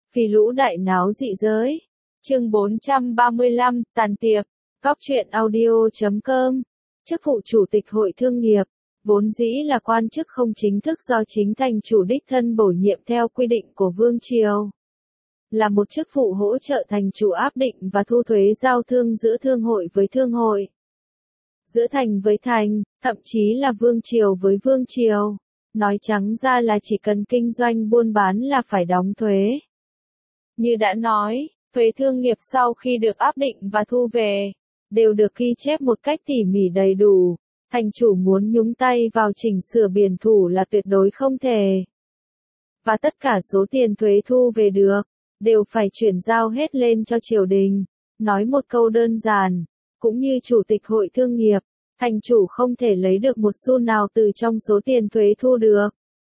Vì lũ đại náo dị giới. Chương 435, tàn tiệc. Góc truyện audio.com. Chức vụ chủ tịch hội thương nghiệp, vốn dĩ là quan chức không chính thức do chính thành chủ đích thân bổ nhiệm theo quy định của Vương Triều. Là một chức vụ hỗ trợ thành chủ áp định và thu thuế giao thương giữa thương hội với thương hội. Giữa thành với thành, thậm chí là Vương Triều với Vương Triều. Nói trắng ra là chỉ cần kinh doanh buôn bán là phải đóng thuế. Như đã nói, thuế thương nghiệp sau khi được áp định và thu về, đều được ghi chép một cách tỉ mỉ đầy đủ. Thành chủ muốn nhúng tay vào chỉnh sửa biển thủ là tuyệt đối không thể. Và tất cả số tiền thuế thu về được, đều phải chuyển giao hết lên cho triều đình. Nói một câu đơn giản, cũng như chủ tịch hội thương nghiệp, thành chủ không thể lấy được một xu nào từ trong số tiền thuế thu được.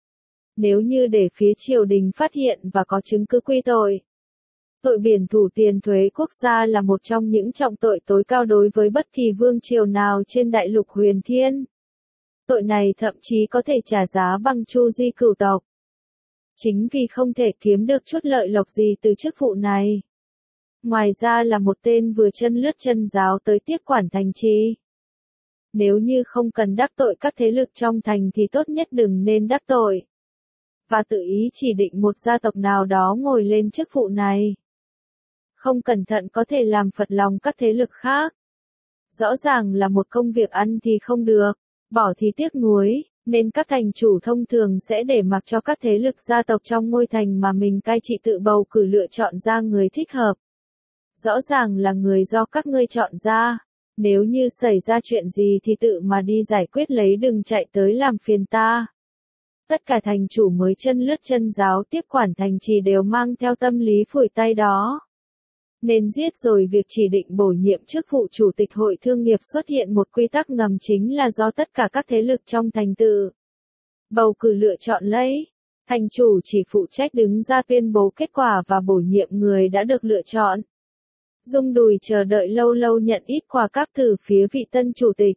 Nếu như để phía triều đình phát hiện và có chứng cứ quy tội. Tội biển thủ tiền thuế quốc gia là một trong những trọng tội tối cao đối với bất kỳ vương triều nào trên đại lục huyền thiên. Tội này thậm chí có thể trả giá bằng chu di cửu tộc. Chính vì không thể kiếm được chút lợi lộc gì từ chức vụ này. Ngoài ra là một tên vừa chân lướt chân giáo tới tiếp quản thành trì. Nếu như không cần đắc tội các thế lực trong thành thì tốt nhất đừng nên đắc tội. Và tự ý chỉ định một gia tộc nào đó ngồi lên chức vụ này. Không cẩn thận có thể làm phật lòng các thế lực khác. Rõ ràng là một công việc ăn thì không được, bỏ thì tiếc nuối, nên các thành chủ thông thường sẽ để mặc cho các thế lực gia tộc trong ngôi thành mà mình cai trị tự bầu cử lựa chọn ra người thích hợp. Rõ ràng là người do các ngươi chọn ra, nếu như xảy ra chuyện gì thì tự mà đi giải quyết lấy, đừng chạy tới làm phiền ta. Tất cả thành chủ mới chân lướt chân giáo tiếp quản thành trì đều mang theo tâm lý phủi tay đó. Nên giết rồi việc chỉ định bổ nhiệm chức vụ chủ tịch hội thương nghiệp xuất hiện một quy tắc ngầm, chính là do tất cả các thế lực trong thành tự bầu cử lựa chọn lấy. Thành chủ chỉ phụ trách đứng ra tuyên bố kết quả và bổ nhiệm người đã được lựa chọn. Rung đùi chờ đợi lâu lâu nhận ít quà cáp từ phía vị tân chủ tịch.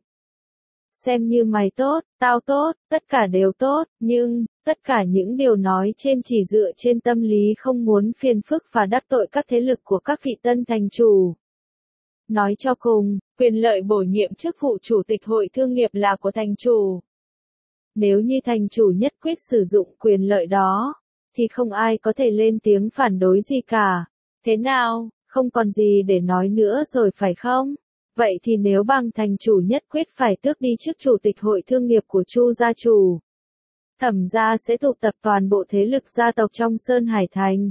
Xem như mày tốt, tao tốt, tất cả đều tốt, nhưng, tất cả những điều nói trên chỉ dựa trên tâm lý không muốn phiền phức và đắc tội các thế lực của các vị tân thành chủ. Nói cho cùng, quyền lợi bổ nhiệm chức vụ chủ tịch hội thương nghiệp là của thành chủ. Nếu như thành chủ nhất quyết sử dụng quyền lợi đó, thì không ai có thể lên tiếng phản đối gì cả. Thế nào, không còn gì để nói nữa rồi phải không? Vậy thì nếu bang thành chủ nhất quyết phải tước đi chức chủ tịch hội thương nghiệp của Chu gia chủ, Thẩm gia sẽ tụ tập toàn bộ thế lực gia tộc trong Sơn Hải Thành.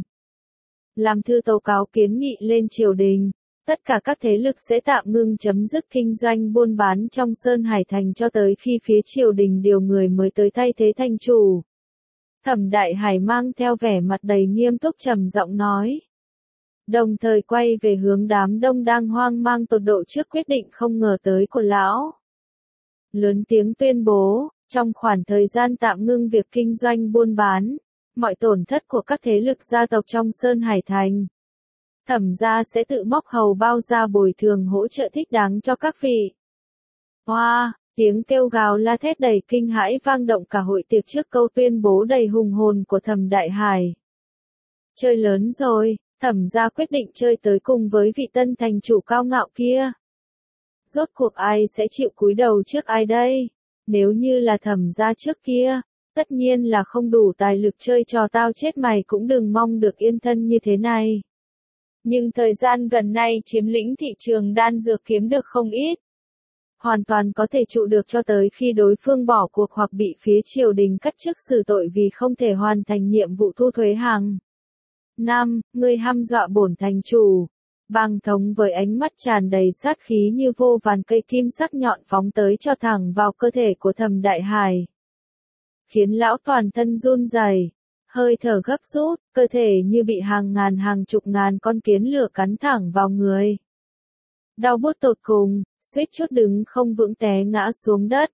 Làm thư tố cáo kiến nghị lên triều đình, tất cả các thế lực sẽ tạm ngưng chấm dứt kinh doanh buôn bán trong Sơn Hải Thành cho tới khi phía triều đình điều người mới tới thay thế thành chủ. Thẩm Đại Hải mang theo vẻ mặt đầy nghiêm túc trầm giọng nói. Đồng thời quay về hướng đám đông đang hoang mang tột độ trước quyết định không ngờ tới của lão. Lớn tiếng tuyên bố, trong khoảng thời gian tạm ngưng việc kinh doanh buôn bán, mọi tổn thất của các thế lực gia tộc trong Sơn Hải Thành, Thẩm gia sẽ tự móc hầu bao ra bồi thường hỗ trợ thích đáng cho các vị. Hoa, tiếng kêu gào la thét đầy kinh hãi vang động cả hội tiệc trước câu tuyên bố đầy hùng hồn của Thẩm Đại Hải. Chơi lớn rồi. Thẩm gia quyết định chơi tới cùng với vị tân thành chủ cao ngạo kia. Rốt cuộc ai sẽ chịu cúi đầu trước ai đây? Nếu như là Thẩm gia trước kia, tất nhiên là không đủ tài lực chơi trò tao chết mày cũng đừng mong được yên thân như thế này. Nhưng thời gian gần nay chiếm lĩnh thị trường đan dược kiếm được không ít. Hoàn toàn có thể trụ được cho tới khi đối phương bỏ cuộc hoặc bị phía triều đình cắt chức xử tội vì không thể hoàn thành nhiệm vụ thu thuế hàng. 5. Ngươi hăm dọa bổn thành chủ. Bàng Thống với ánh mắt tràn đầy sát khí như vô vàn cây kim sắc nhọn phóng tới cho thẳng vào cơ thể của Thẩm Đại Hải. Khiến lão toàn thân run rẩy, hơi thở gấp rút, cơ thể như bị hàng ngàn hàng chục ngàn con kiến lửa cắn thẳng vào người. Đau buốt tột cùng, suýt chút đứng không vững té ngã xuống đất.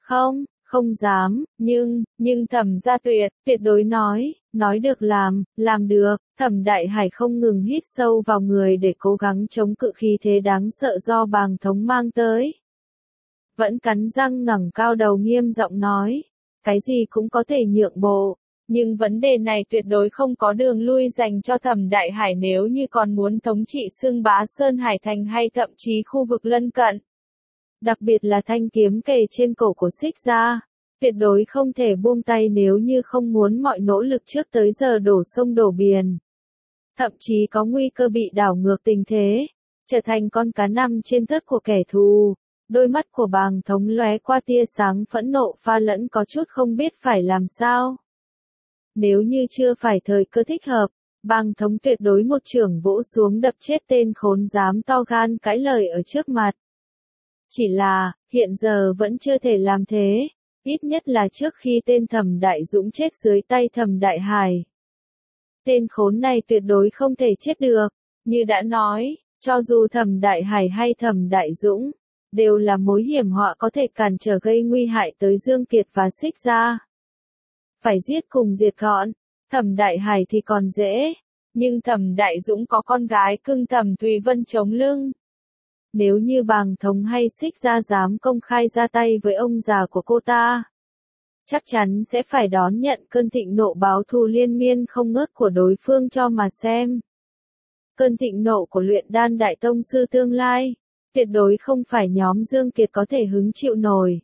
Không dám, nhưng Thẩm gia tuyệt đối nói được làm được. Thẩm Đại Hải không ngừng hít sâu vào người để cố gắng chống cự khí thế đáng sợ do Bàng Thống mang tới. Vẫn cắn răng ngẩng cao đầu nghiêm giọng nói, cái gì cũng có thể nhượng bộ, Nhưng vấn đề này tuyệt đối không có đường lui dành cho Thẩm Đại Hải nếu như còn muốn thống trị xưng bá Sơn Hải Thành hay thậm chí khu vực lân cận. Đặc biệt là thanh kiếm kề trên cổ của Xích Gia, tuyệt đối không thể buông tay nếu như không muốn mọi nỗ lực trước tới giờ đổ sông đổ biển. Thậm chí có nguy cơ bị đảo ngược tình thế, trở thành con cá nằm trên thớt của kẻ thù. Đôi mắt của Bàng Thống lóe qua tia sáng phẫn nộ pha lẫn có chút không biết phải làm sao. Nếu như chưa phải thời cơ thích hợp, Bàng Thống tuyệt đối một chưởng vỗ xuống đập chết tên khốn dám to gan cãi lời ở trước mặt. Chỉ là, hiện giờ vẫn chưa thể làm thế, ít nhất là trước khi tên Thẩm Đại Dũng chết dưới tay Thẩm Đại Hải. Tên khốn này tuyệt đối không thể chết được, như đã nói, cho dù Thẩm Đại Hải hay Thẩm Đại Dũng, đều là mối hiểm họa có thể cản trở gây nguy hại tới Dương Kiệt và Xích Gia. Phải giết cùng diệt gọn, Thẩm Đại Hải thì còn dễ, nhưng Thẩm Đại Dũng có con gái cưng Thẩm Thùy Vân chống lưng. Nếu như Bàng Thống hay Xích Gia dám công khai ra tay với ông già của cô ta, chắc chắn sẽ phải đón nhận cơn thịnh nộ báo thù liên miên không ngớt của đối phương cho mà xem. Cơn thịnh nộ của luyện đan đại tông sư tương lai, tuyệt đối không phải nhóm Dương Kiệt có thể hứng chịu nổi.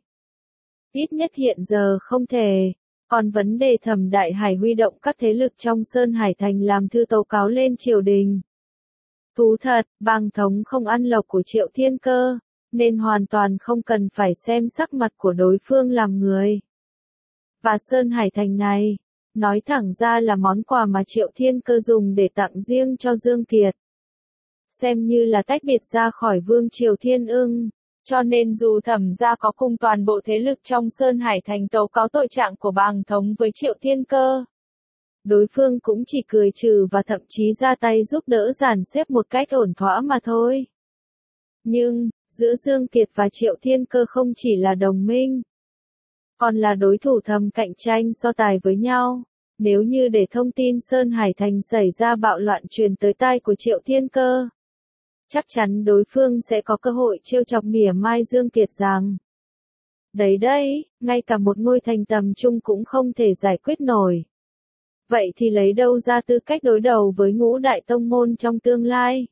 Ít nhất hiện giờ không thể. Còn vấn đề Thẩm Đại Hải huy động các thế lực trong Sơn Hải Thành làm thư tố cáo lên triều đình. Thú thật, Bàng Thống không ăn lộc của Triệu Thiên Cơ, nên hoàn toàn không cần phải xem sắc mặt của đối phương làm người. Và Sơn Hải Thành này, nói thẳng ra là món quà mà Triệu Thiên Cơ dùng để tặng riêng cho Dương Kiệt. Xem như là tách biệt ra khỏi Vương Triều Thiên Ưng, cho nên dù Thẩm gia có cùng toàn bộ thế lực trong Sơn Hải Thành tố cáo tội trạng của Bàng Thống với Triệu Thiên Cơ, đối phương cũng chỉ cười trừ và thậm chí ra tay giúp đỡ dàn xếp một cách ổn thỏa mà thôi. Nhưng, giữa Dương Kiệt và Triệu Thiên Cơ không chỉ là đồng minh, còn là đối thủ thầm cạnh tranh so tài với nhau. Nếu như để thông tin Sơn Hải Thành xảy ra bạo loạn truyền tới tai của Triệu Thiên Cơ, chắc chắn đối phương sẽ có cơ hội trêu chọc mỉa mai Dương Kiệt rằng đấy, ngay cả một ngôi thành tầm trung cũng không thể giải quyết nổi. Vậy thì lấy đâu ra tư cách đối đầu với ngũ đại tông môn trong tương lai?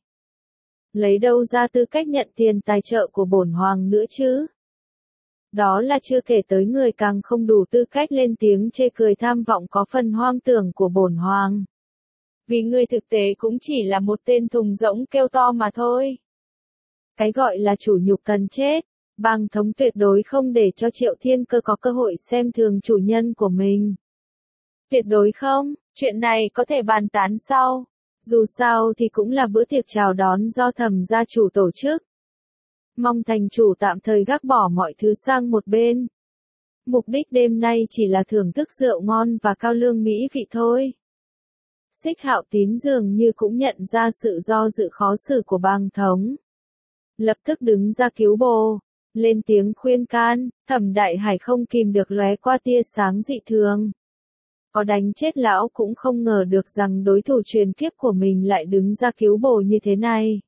Lấy đâu ra tư cách nhận tiền tài trợ của bổn hoàng nữa chứ? Đó là chưa kể tới người càng không đủ tư cách lên tiếng chê cười tham vọng có phần hoang tưởng của bổn hoàng. Vì người thực tế cũng chỉ là một tên thùng rỗng kêu to mà thôi. Cái gọi là chủ nhục cần chết, Bàng Thống tuyệt đối không để cho Triệu Thiên Cơ có cơ hội xem thường chủ nhân của mình. Tuyệt đối không, chuyện này có thể bàn tán sau. Dù sao thì cũng là bữa tiệc chào đón do Thẩm gia chủ tổ chức. Mong thành chủ tạm thời gác bỏ mọi thứ sang một bên. Mục đích đêm nay chỉ là thưởng thức rượu ngon và cao lương mỹ vị thôi. Xích Hạo Tín dường như cũng nhận ra sự do dự khó xử của Bàng Thống. Lập tức đứng ra cứu bồ, lên tiếng khuyên can. Thẩm Đại Hải không kìm được lóe qua tia sáng dị thường. Có đánh chết lão cũng không ngờ được rằng đối thủ truyền kiếp của mình lại đứng ra cứu bồ như thế này.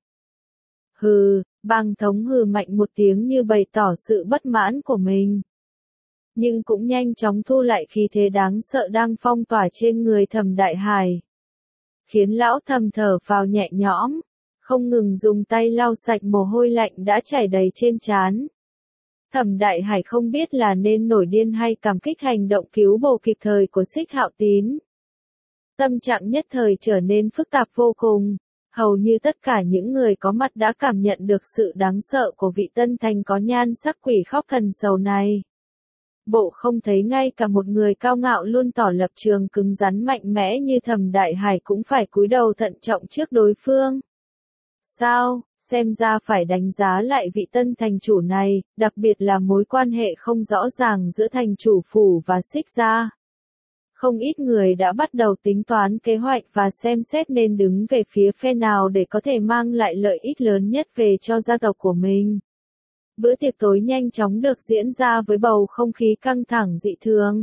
Hừ, Bàng Thống hừ mạnh một tiếng như bày tỏ sự bất mãn của mình. Nhưng cũng nhanh chóng thu lại khí thế đáng sợ đang phong tỏa trên người Thẩm Đại Hải. Khiến lão thầm thở phào nhẹ nhõm, không ngừng dùng tay lau sạch mồ hôi lạnh đã chảy đầy trên trán. Thẩm Đại Hải không biết là nên nổi điên hay cảm kích hành động cứu bồ kịp thời của Xích Hạo Tín. Tâm trạng nhất thời trở nên phức tạp vô cùng, hầu như tất cả những người có mặt đã cảm nhận được sự đáng sợ của vị tân thành có nhan sắc quỷ khóc thần sầu này. Bộ không thấy ngay cả một người cao ngạo luôn tỏ lập trường cứng rắn mạnh mẽ như Thẩm Đại Hải cũng phải cúi đầu thận trọng trước đối phương. Sao, xem ra phải đánh giá lại vị tân thành chủ này, đặc biệt là mối quan hệ không rõ ràng giữa thành chủ phủ và Xích gia. Không ít người đã bắt đầu tính toán kế hoạch và xem xét nên đứng về phía phe nào để có thể mang lại lợi ích lớn nhất về cho gia tộc của mình. Bữa tiệc tối nhanh chóng được diễn ra với bầu không khí căng thẳng dị thường.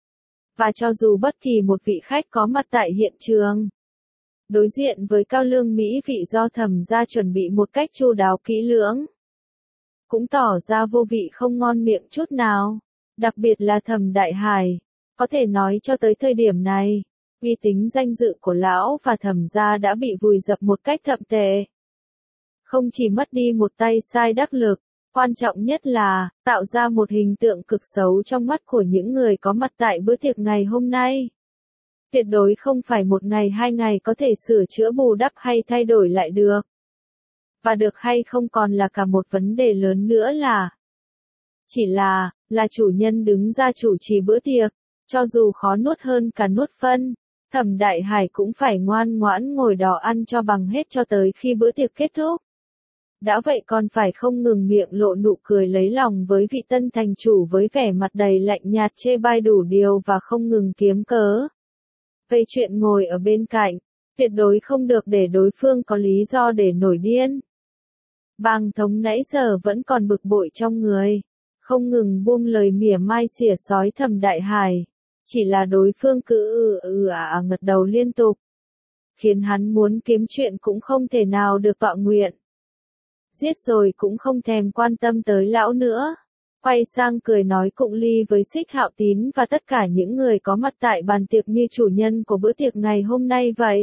Và cho dù bất kỳ một vị khách có mặt tại hiện trường, đối diện với cao lương mỹ vị do Thẩm gia chuẩn bị một cách chu đáo kỹ lưỡng, cũng tỏ ra vô vị không ngon miệng chút nào, đặc biệt là Thẩm Đại Hải. Có thể nói cho tới thời điểm này, uy tín danh dự của lão và Thẩm gia đã bị vùi dập một cách thậm tệ. Không chỉ mất đi một tay sai đắc lực, quan trọng nhất là tạo ra một hình tượng cực xấu trong mắt của những người có mặt tại bữa tiệc ngày hôm nay. Tuyệt đối không phải một ngày hai ngày có thể sửa chữa bù đắp hay thay đổi lại được. Và được hay không còn là cả một vấn đề lớn nữa là chỉ là chủ nhân đứng ra chủ trì bữa tiệc, cho dù khó nuốt hơn cả nuốt phân, Thẩm Đại Hải cũng phải ngoan ngoãn ngồi đó ăn cho bằng hết cho tới khi bữa tiệc kết thúc. Đã vậy còn phải không ngừng miệng lộ nụ cười lấy lòng với vị tân thành chủ với vẻ mặt đầy lạnh nhạt chê bai đủ điều và không ngừng kiếm cớ gây chuyện ngồi ở bên cạnh, tuyệt đối không được để đối phương có lý do để nổi điên. Bàng Thống nãy giờ vẫn còn bực bội trong người, không ngừng buông lời mỉa mai xỉa xói Thẩm Đại Hải, chỉ là đối phương cứ ngật đầu liên tục, khiến hắn muốn kiếm chuyện cũng không thể nào được tọa nguyện. Giết rồi cũng không thèm quan tâm tới lão nữa, quay sang cười nói cụng ly với Xích Hạo Tín và tất cả những người có mặt tại bàn tiệc như chủ nhân của bữa tiệc ngày hôm nay vậy.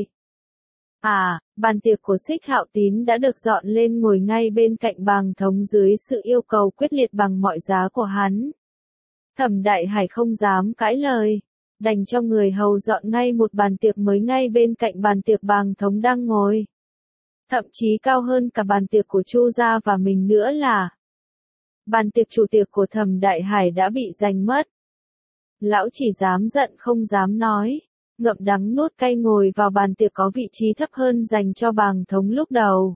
Bàn tiệc của Xích Hạo Tín đã được dọn lên ngồi ngay bên cạnh Bàng Thống dưới sự yêu cầu quyết liệt bằng mọi giá của hắn. Thẩm Đại Hải không dám cãi lời, đành cho người hầu dọn ngay một bàn tiệc mới ngay bên cạnh bàn tiệc Bàng Thống đang ngồi. Thậm chí cao hơn cả bàn tiệc của Chu gia và mình nữa là bàn tiệc chủ tiệc của Thẩm Đại Hải đã bị giành mất. Lão chỉ dám giận không dám nói, ngậm đắng nuốt cay ngồi vào bàn tiệc có vị trí thấp hơn dành cho Bàng Thống lúc đầu.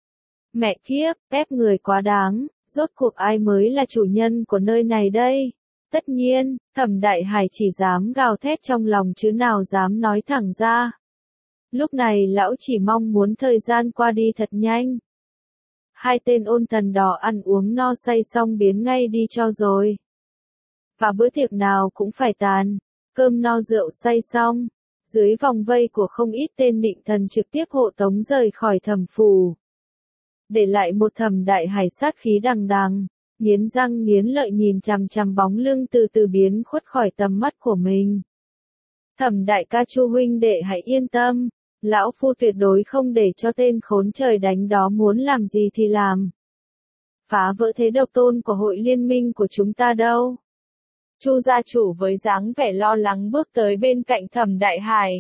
Mẹ kiếp, ép người quá đáng, rốt cuộc ai mới là chủ nhân của nơi này đây? Tất nhiên, Thẩm Đại Hải chỉ dám gào thét trong lòng chứ nào dám nói thẳng ra. Lúc này lão chỉ mong muốn thời gian qua đi thật nhanh. Hai tên ôn thần đỏ ăn uống no say xong biến ngay đi cho rồi. Và bữa tiệc nào cũng phải tàn, cơm no rượu say xong, dưới vòng vây của không ít tên định thần trực tiếp hộ tống rời khỏi Thẩm phủ. Để lại một Thẩm Đại Hải sát khí đằng đằng, nghiến răng nghiến lợi nhìn chằm chằm bóng lưng từ từ biến khuất khỏi tầm mắt của mình. Thẩm đại ca Chu huynh đệ hãy yên tâm, lão phu tuyệt đối không để cho tên khốn trời đánh đó muốn làm gì thì làm. Phá vỡ thế độc tôn của hội liên minh của chúng ta đâu. Chu gia chủ với dáng vẻ lo lắng bước tới bên cạnh Thẩm Đại Hải.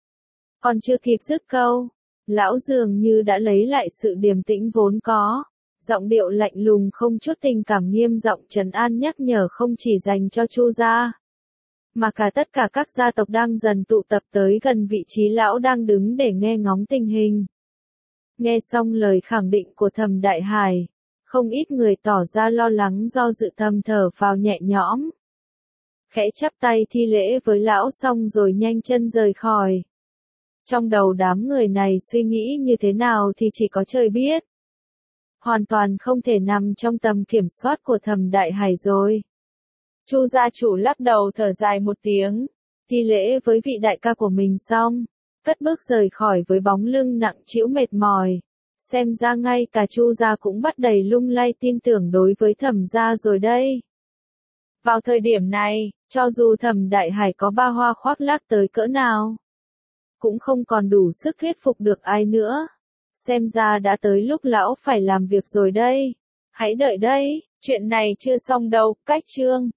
Còn chưa kịp dứt câu, lão dường như đã lấy lại sự điềm tĩnh vốn có, giọng điệu lạnh lùng không chút tình cảm nghiêm giọng trấn an nhắc nhở không chỉ dành cho Chu gia, mà cả tất cả các gia tộc đang dần tụ tập tới gần vị trí lão đang đứng để nghe ngóng tình hình. Nghe xong lời khẳng định của Thẩm Đại Hải, không ít người tỏ ra lo lắng do dự thầm thở phào nhẹ nhõm. Khẽ chắp tay thi lễ với lão xong rồi nhanh chân rời khỏi. Trong đầu đám người này suy nghĩ như thế nào thì chỉ có trời biết. Hoàn toàn không thể nằm trong tầm kiểm soát của Thẩm Đại Hải rồi. Chu gia chủ lắc đầu thở dài một tiếng, thi lễ với vị đại ca của mình xong, cất bước rời khỏi với bóng lưng nặng trĩu mệt mỏi. Xem ra ngay cả Chu gia cũng bắt đầy lung lay tin tưởng đối với Thẩm gia rồi đây. Vào thời điểm này, cho dù Thẩm Đại Hải có ba hoa khoác lác tới cỡ nào, cũng không còn đủ sức thuyết phục được ai nữa. Xem ra đã tới lúc lão phải làm việc rồi đây. Hãy đợi đây, chuyện này chưa xong đâu, cách chương.